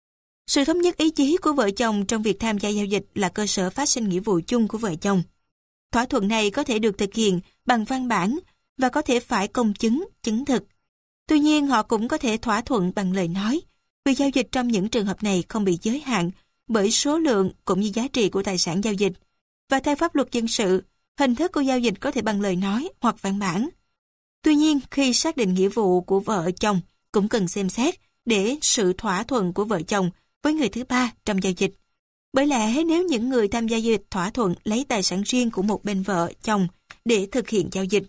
Sự thống nhất ý chí của vợ chồng trong việc tham gia giao dịch là cơ sở phát sinh nghĩa vụ chung của vợ chồng. Thỏa thuận này có thể được thực hiện bằng văn bản và có thể phải công chứng, chứng thực. Tuy nhiên, họ cũng có thể thỏa thuận bằng lời nói, vì giao dịch trong những trường hợp này không bị giới hạn bởi số lượng cũng như giá trị của tài sản giao dịch. Và theo pháp luật dân sự, hình thức của giao dịch có thể bằng lời nói hoặc văn bản. Tuy nhiên, khi xác định nghĩa vụ của vợ chồng cũng cần xem xét để sự thỏa thuận của vợ chồng với người thứ ba trong giao dịch. Bởi lẽ nếu những người tham gia giao dịch thỏa thuận lấy tài sản riêng của một bên vợ chồng để thực hiện giao dịch,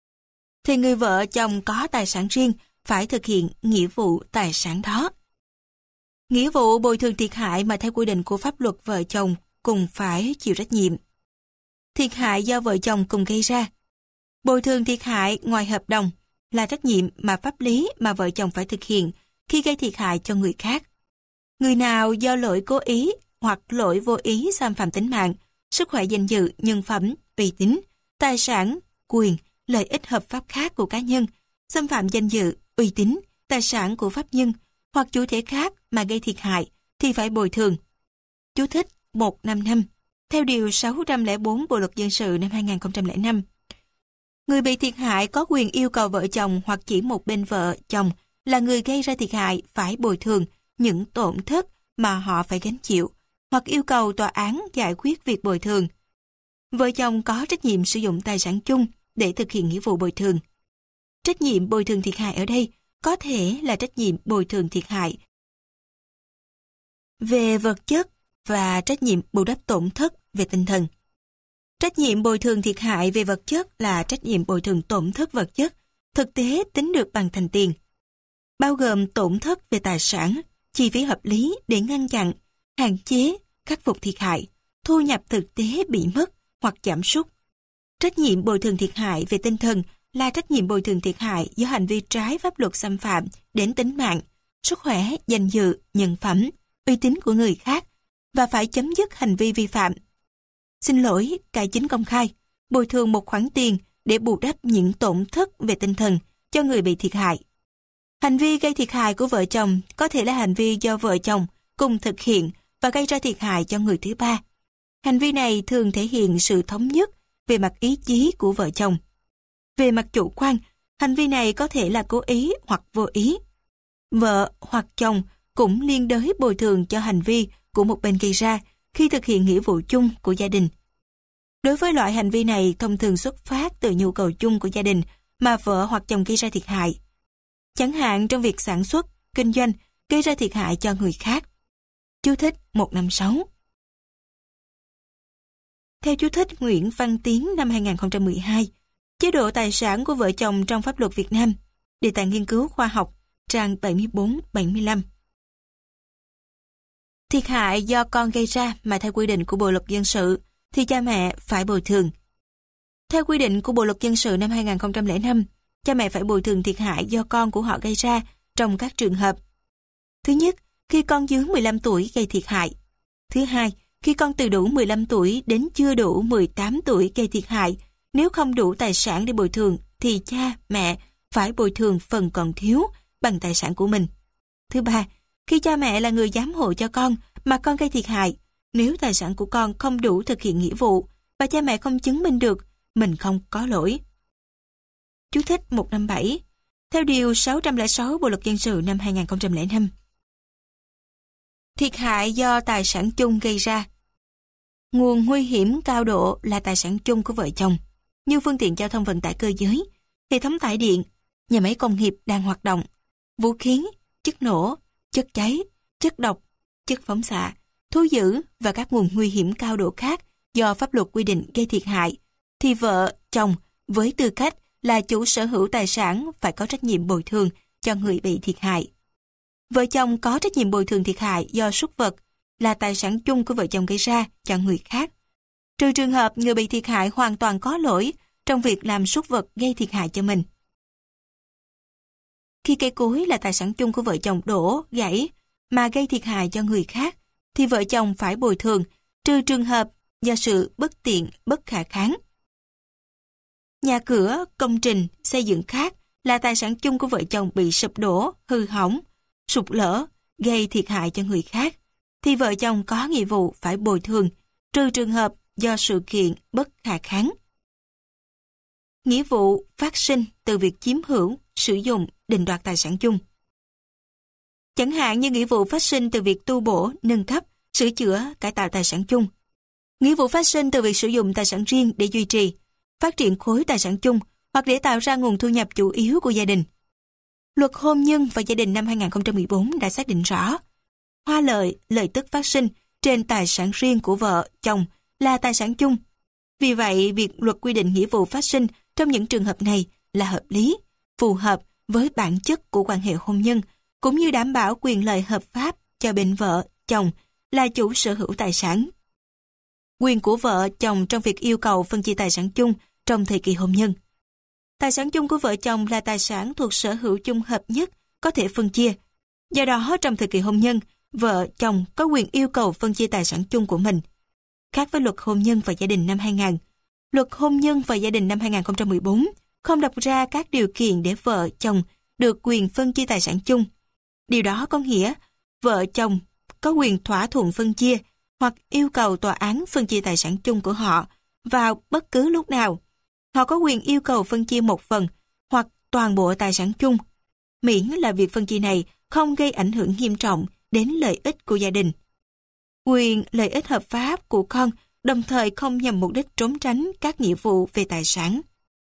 thì người vợ chồng có tài sản riêng phải thực hiện nghĩa vụ tài sản đó. Nghĩa vụ bồi thường thiệt hại mà theo quy định của pháp luật vợ chồng cùng phải chịu trách nhiệm. Thiệt hại do vợ chồng cùng gây ra. Bồi thường thiệt hại ngoài hợp đồng là trách nhiệm mà pháp lý mà vợ chồng phải thực hiện khi gây thiệt hại cho người khác. Người nào do lỗi cố ý hoặc lỗi vô ý xâm phạm tính mạng, sức khỏe danh dự, nhân phẩm, uy tín, tài sản, quyền, lợi ích hợp pháp khác của cá nhân, xâm phạm danh dự, uy tín, tài sản của pháp nhân hoặc chủ thể khác mà gây thiệt hại thì phải bồi thường. Chú thích 155 theo điều 604 Bộ luật dân sự năm 2005. Người bị thiệt hại có quyền yêu cầu vợ chồng hoặc chỉ một bên vợ chồng là người gây ra thiệt hại phải bồi thường những tổn thất mà họ phải gánh chịu, hoặc yêu cầu tòa án giải quyết việc bồi thường. Vợ chồng có trách nhiệm sử dụng tài sản chung để thực hiện nghĩa vụ bồi thường. Trách nhiệm bồi thường thiệt hại ở đây có thể là trách nhiệm bồi thường thiệt hại về vật chất và trách nhiệm bù đắp tổn thất về tinh thần. Trách nhiệm bồi thường thiệt hại về vật chất là trách nhiệm bồi thường tổn thất vật chất, thực tế tính được bằng thành tiền, bao gồm tổn thất về tài sản, chi phí hợp lý để ngăn chặn, hạn chế, khắc phục thiệt hại, thu nhập thực tế bị mất hoặc giảm sút. Trách nhiệm bồi thường thiệt hại về tinh thần là trách nhiệm bồi thường thiệt hại do hành vi trái pháp luật xâm phạm đến tính mạng, sức khỏe, danh dự, nhân phẩm, uy tín của người khác và phải chấm dứt hành vi vi phạm. Xin lỗi, cải chính công khai, bồi thường một khoản tiền để bù đắp những tổn thất về tinh thần cho người bị thiệt hại. Hành vi gây thiệt hại của vợ chồng có thể là hành vi do vợ chồng cùng thực hiện và gây ra thiệt hại cho người thứ ba. Hành vi này thường thể hiện sự thống nhất về mặt ý chí của vợ chồng. Về mặt chủ quan, hành vi này có thể là cố ý hoặc vô ý. Vợ hoặc chồng cũng liên đới bồi thường cho hành vi của một bên gây ra khi thực hiện nghĩa vụ chung của gia đình. Đối với loại hành vi này thông thường xuất phát từ nhu cầu chung của gia đình mà vợ hoặc chồng gây ra thiệt hại. Chẳng hạn trong việc sản xuất, kinh doanh, gây ra thiệt hại cho người khác. Chú thích 156. Theo chú thích Nguyễn Văn Tiến năm 2012, chế độ tài sản của vợ chồng trong pháp luật Việt Nam, đề tài nghiên cứu khoa học, trang 74-75. Thiệt hại do con gây ra mà theo quy định của Bộ luật dân sự thì cha mẹ phải bồi thường. Theo quy định của Bộ luật dân sự năm 2005, cha mẹ phải bồi thường thiệt hại do con của họ gây ra trong các trường hợp. Thứ nhất, khi con dưới 15 tuổi gây thiệt hại. Thứ hai, khi con từ đủ 15 tuổi đến chưa đủ 18 tuổi gây thiệt hại, nếu không đủ tài sản để bồi thường thì cha, mẹ phải bồi thường phần còn thiếu bằng tài sản của mình. Thứ ba, khi cha mẹ là người giám hộ cho con mà con gây thiệt hại, nếu tài sản của con không đủ thực hiện nghĩa vụ và cha mẹ không chứng minh được mình không có lỗi. Chú thích 157. Theo Điều 606 Bộ luật dân sự năm 2005. Thiệt hại do tài sản chung gây ra. Nguồn nguy hiểm cao độ là tài sản chung của vợ chồng, như phương tiện giao thông vận tải cơ giới, hệ thống tải điện, nhà máy công nghiệp đang hoạt động, vũ khí, chất nổ, chất cháy, chất độc, chất phóng xạ, thu giữ và các nguồn nguy hiểm cao độ khác do pháp luật quy định gây thiệt hại, thì vợ, chồng với tư cách là chủ sở hữu tài sản phải có trách nhiệm bồi thường cho người bị thiệt hại. Vợ chồng có trách nhiệm bồi thường thiệt hại do súc vật là tài sản chung của vợ chồng gây ra cho người khác, trừ trường hợp người bị thiệt hại hoàn toàn có lỗi trong việc làm súc vật gây thiệt hại cho mình. Khi cây cối là tài sản chung của vợ chồng đổ, gãy mà gây thiệt hại cho người khác, thì vợ chồng phải bồi thường, trừ trường hợp do sự bất tiện, bất khả kháng. Nhà cửa, công trình, xây dựng khác là tài sản chung của vợ chồng bị sụp đổ, hư hỏng, sụt lở, gây thiệt hại cho người khác, thì vợ chồng có nghĩa vụ phải bồi thường, trừ trường hợp do sự kiện bất khả kháng. Nghĩa vụ phát sinh từ việc chiếm hữu, sử dụng, định đoạt tài sản chung. Chẳng hạn như nghĩa vụ phát sinh từ việc tu bổ, nâng cấp, sửa chữa, cải tạo tài sản chung. Nghĩa vụ phát sinh từ việc sử dụng tài sản riêng để duy trì, phát triển khối tài sản chung hoặc để tạo ra nguồn thu nhập chủ yếu của gia đình. Luật hôn nhân và gia đình năm 2014 đã xác định rõ, hoa lợi, lợi tức phát sinh trên tài sản riêng của vợ, chồng là tài sản chung. Vì vậy, việc luật quy định nghĩa vụ phát sinh trong những trường hợp này là hợp lý, phù hợp với bản chất của quan hệ hôn nhân, cũng như đảm bảo quyền lợi hợp pháp cho bên vợ, chồng là chủ sở hữu tài sản. Quyền của vợ, chồng trong việc yêu cầu phân chia tài sản chung trong thời kỳ hôn nhân. Tài sản chung của vợ chồng là tài sản thuộc sở hữu chung hợp nhất có thể phân chia. Do đó, trong thời kỳ hôn nhân, vợ, chồng có quyền yêu cầu phân chia tài sản chung của mình. Khác với luật hôn nhân và gia đình năm 2000, luật hôn nhân và gia đình năm 2014 không đặt ra các điều kiện để vợ, chồng được quyền phân chia tài sản chung. Điều đó có nghĩa vợ, chồng có quyền thỏa thuận phân chia hoặc yêu cầu tòa án phân chia tài sản chung của họ vào bất cứ lúc nào. Họ có quyền yêu cầu phân chia một phần hoặc toàn bộ tài sản chung, miễn là việc phân chia này không gây ảnh hưởng nghiêm trọng đến lợi ích của gia đình. Quyền lợi ích hợp pháp của con đồng thời không nhằm mục đích trốn tránh các nghĩa vụ về tài sản.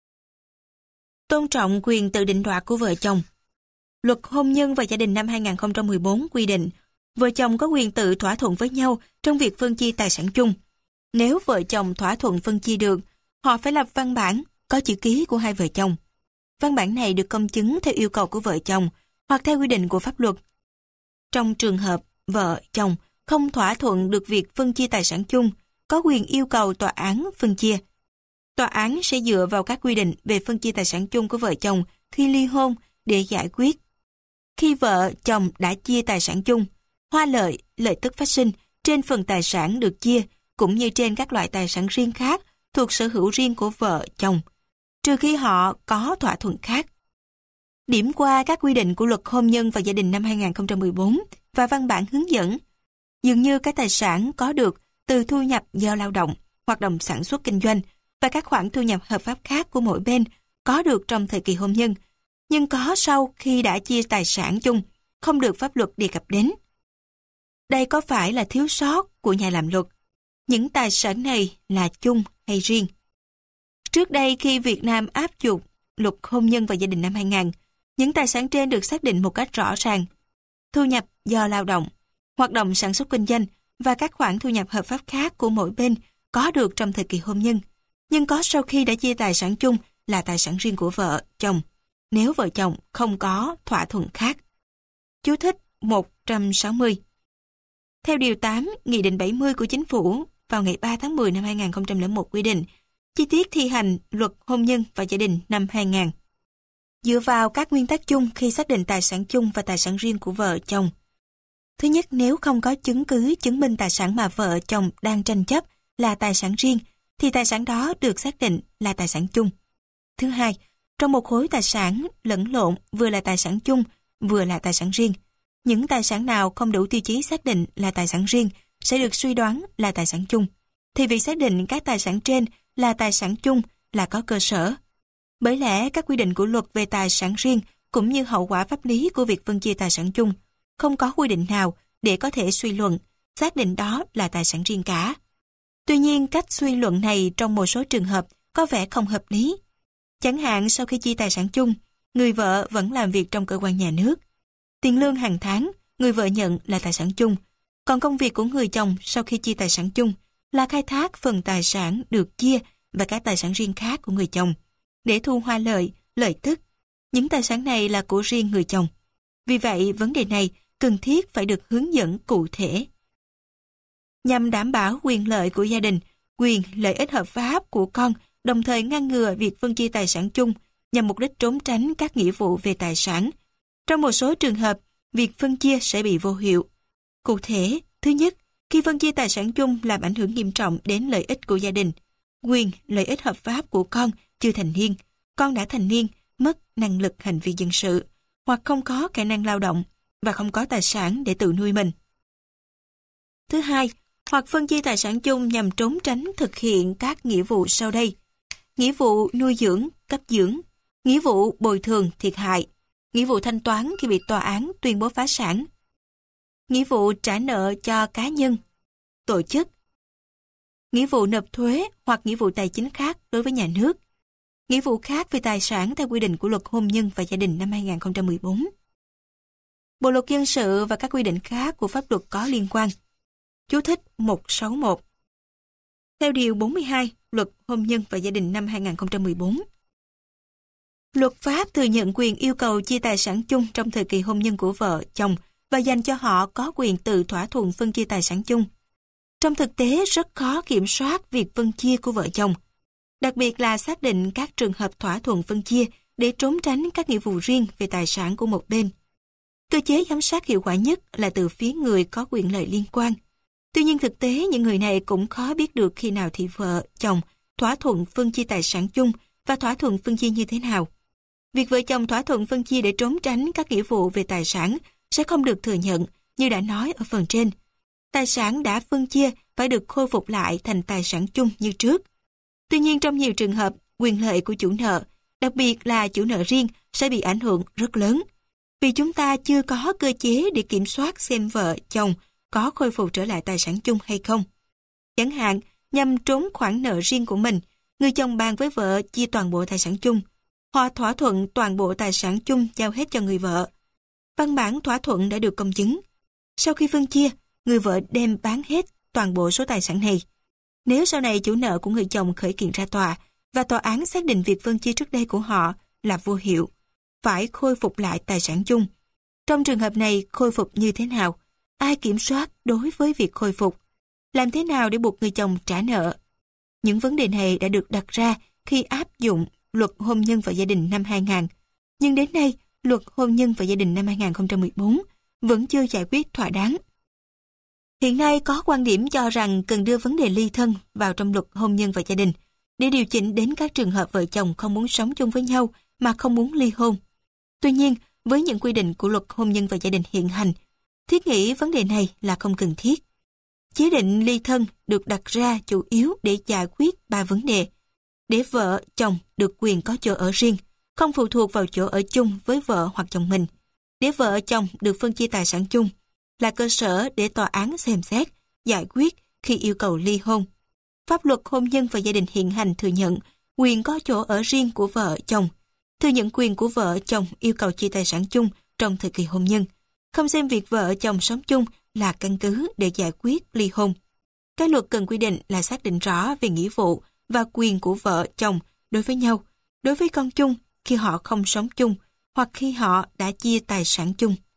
Tôn trọng quyền tự định đoạt của vợ chồng. Luật hôn nhân và gia đình năm 2014 quy định vợ chồng có quyền tự thỏa thuận với nhau trong việc phân chia tài sản chung. Nếu vợ chồng thỏa thuận phân chia được, họ phải lập văn bản có chữ ký của hai vợ chồng. Văn bản này được công chứng theo yêu cầu của vợ chồng hoặc theo quy định của pháp luật. Trong trường hợp vợ chồng không thỏa thuận được việc phân chia tài sản chung, có quyền yêu cầu tòa án phân chia. Tòa án sẽ dựa vào các quy định về phân chia tài sản chung của vợ chồng khi ly hôn để giải quyết. Khi vợ chồng đã chia tài sản chung, hoa lợi, lợi tức phát sinh trên phần tài sản được chia cũng như trên các loại tài sản riêng khác thuộc sở hữu riêng của vợ chồng, trừ khi họ có thỏa thuận khác. Điểm qua các quy định của luật hôn nhân và gia đình năm 2014 và văn bản hướng dẫn, dường như các tài sản có được từ thu nhập do lao động, hoạt động sản xuất kinh doanh và các khoản thu nhập hợp pháp khác của mỗi bên có được trong thời kỳ hôn nhân, nhưng có sau khi đã chia tài sản chung, không được pháp luật đề cập đến. Đây có phải là thiếu sót của nhà làm luật? Những tài sản này là chung hay riêng? Trước đây khi Việt Nam áp dụng luật hôn nhân và gia đình năm 2000, những tài sản trên được xác định một cách rõ ràng. Thu nhập do lao động, hoạt động sản xuất kinh doanh và các khoản thu nhập hợp pháp khác của mỗi bên có được trong thời kỳ hôn nhân, nhưng có sau khi đã chia tài sản chung là tài sản riêng của vợ, chồng, nếu vợ chồng không có thỏa thuận khác. Chú thích 160. Theo Điều 8, Nghị định 70 của Chính phủ vào ngày 3 tháng 10 năm 2001 quy định chi tiết thi hành luật hôn nhân và gia đình năm 2000. Dựa vào các nguyên tắc chung khi xác định tài sản chung và tài sản riêng của vợ chồng. Thứ nhất, nếu không có chứng cứ chứng minh tài sản mà vợ chồng đang tranh chấp là tài sản riêng, thì tài sản đó được xác định là tài sản chung. Thứ hai, trong một khối tài sản lẫn lộn vừa là tài sản chung, vừa là tài sản riêng, những tài sản nào không đủ tiêu chí xác định là tài sản riêng sẽ được suy đoán là tài sản chung, thì việc xác định các tài sản trên là tài sản chung là có cơ sở. Bởi lẽ các quy định của luật về tài sản riêng cũng như hậu quả pháp lý của việc phân chia tài sản chung, không có quy định nào để có thể suy luận, xác định đó là tài sản riêng cả. Tuy nhiên, cách suy luận này trong một số trường hợp có vẻ không hợp lý. Chẳng hạn sau khi chia tài sản chung, người vợ vẫn làm việc trong cơ quan nhà nước. Tiền lương hàng tháng, người vợ nhận là tài sản chung, còn công việc của người chồng sau khi chia tài sản chung là khai thác phần tài sản được chia và các tài sản riêng khác của người chồng, để thu hoa lợi, lợi tức. Những tài sản này là của riêng người chồng. Vì vậy, vấn đề này cần thiết phải được hướng dẫn cụ thể. Nhằm đảm bảo quyền lợi của gia đình, quyền lợi ích hợp pháp của con, đồng thời ngăn ngừa việc phân chia tài sản chung nhằm mục đích trốn tránh các nghĩa vụ về tài sản. Trong một số trường hợp, việc phân chia sẽ bị vô hiệu. Cụ thể, thứ nhất, khi phân chia tài sản chung làm ảnh hưởng nghiêm trọng đến lợi ích của gia đình, quyền lợi ích hợp pháp của con chưa thành niên, con đã thành niên, mất năng lực hành vi dân sự, hoặc không có khả năng lao động và không có tài sản để tự nuôi mình. Thứ hai, hoặc phân chia tài sản chung nhằm trốn tránh thực hiện các nghĩa vụ sau đây: nghĩa vụ nuôi dưỡng, cấp dưỡng, nghĩa vụ bồi thường thiệt hại, nghĩa vụ thanh toán khi bị tòa án tuyên bố phá sản, nghĩa vụ trả nợ cho cá nhân, tổ chức, nghĩa vụ nộp thuế hoặc nghĩa vụ tài chính khác đối với nhà nước, nghĩa vụ khác về tài sản theo quy định của Luật Hôn nhân và Gia đình năm 2014. Bộ luật dân sự và các quy định khác của pháp luật có liên quan. Chú thích 161. Theo Điều 42 Luật Hôn nhân và Gia đình năm 2014. Luật pháp thừa nhận quyền yêu cầu chia tài sản chung trong thời kỳ hôn nhân của vợ, chồng và dành cho họ có quyền tự thỏa thuận phân chia tài sản chung. Trong thực tế, rất khó kiểm soát việc phân chia của vợ chồng, đặc biệt là xác định các trường hợp thỏa thuận phân chia để trốn tránh các nghĩa vụ riêng về tài sản của một bên. Cơ chế giám sát hiệu quả nhất là từ phía người có quyền lợi liên quan. Tuy nhiên thực tế, những người này cũng khó biết được khi nào thì vợ, chồng thỏa thuận phân chia tài sản chung và thỏa thuận phân chia như thế nào. Việc vợ chồng thỏa thuận phân chia để trốn tránh các nghĩa vụ về tài sản sẽ không được thừa nhận, như đã nói ở phần trên. Tài sản đã phân chia phải được khôi phục lại thành tài sản chung như trước. Tuy nhiên trong nhiều trường hợp, quyền lợi của chủ nợ, đặc biệt là chủ nợ riêng, sẽ bị ảnh hưởng rất lớn. Vì chúng ta chưa có cơ chế để kiểm soát xem vợ, chồng có khôi phục trở lại tài sản chung hay không. Chẳng hạn, nhằm trốn khoản nợ riêng của mình, người chồng bàn với vợ chia toàn bộ tài sản chung. Họ thỏa thuận toàn bộ tài sản chung giao hết cho người vợ. Văn bản thỏa thuận đã được công chứng. Sau khi phân chia, người vợ đem bán hết toàn bộ số tài sản này. Nếu sau này chủ nợ của người chồng khởi kiện ra tòa và tòa án xác định việc phân chia trước đây của họ là vô hiệu, phải khôi phục lại tài sản chung. Trong trường hợp này, khôi phục như thế nào? Ai kiểm soát đối với việc khôi phục? Làm thế nào để buộc người chồng trả nợ? Những vấn đề này đã được đặt ra khi áp dụng Luật Hôn nhân và Gia đình năm 2000. Nhưng đến nay, Luật Hôn nhân và Gia đình năm 2014 vẫn chưa giải quyết thỏa đáng. Hiện nay có quan điểm cho rằng cần đưa vấn đề ly thân vào trong Luật Hôn nhân và Gia đình để điều chỉnh đến các trường hợp vợ chồng không muốn sống chung với nhau mà không muốn ly hôn. Tuy nhiên, với những quy định của Luật Hôn nhân và Gia đình hiện hành, thiết nghĩ vấn đề này là không cần thiết. Chế định ly thân được đặt ra chủ yếu để giải quyết 3 vấn đề. để vợ, chồng được quyền có chỗ ở riêng, không phụ thuộc vào chỗ ở chung với vợ hoặc chồng mình. Để vợ, chồng được phân chia tài sản chung là cơ sở để tòa án xem xét, giải quyết khi yêu cầu ly hôn. Pháp luật hôn nhân và gia đình hiện hành thừa nhận quyền có chỗ ở riêng của vợ, chồng, thừa nhận quyền của vợ, chồng yêu cầu chia tài sản chung trong thời kỳ hôn nhân, không xem việc vợ, chồng sống chung là căn cứ để giải quyết ly hôn. Cái luật cần quy định là xác định rõ về nghĩa vụ và quyền của vợ, chồng đối với nhau, đối với con chung khi họ không sống chung hoặc khi họ đã chia tài sản chung.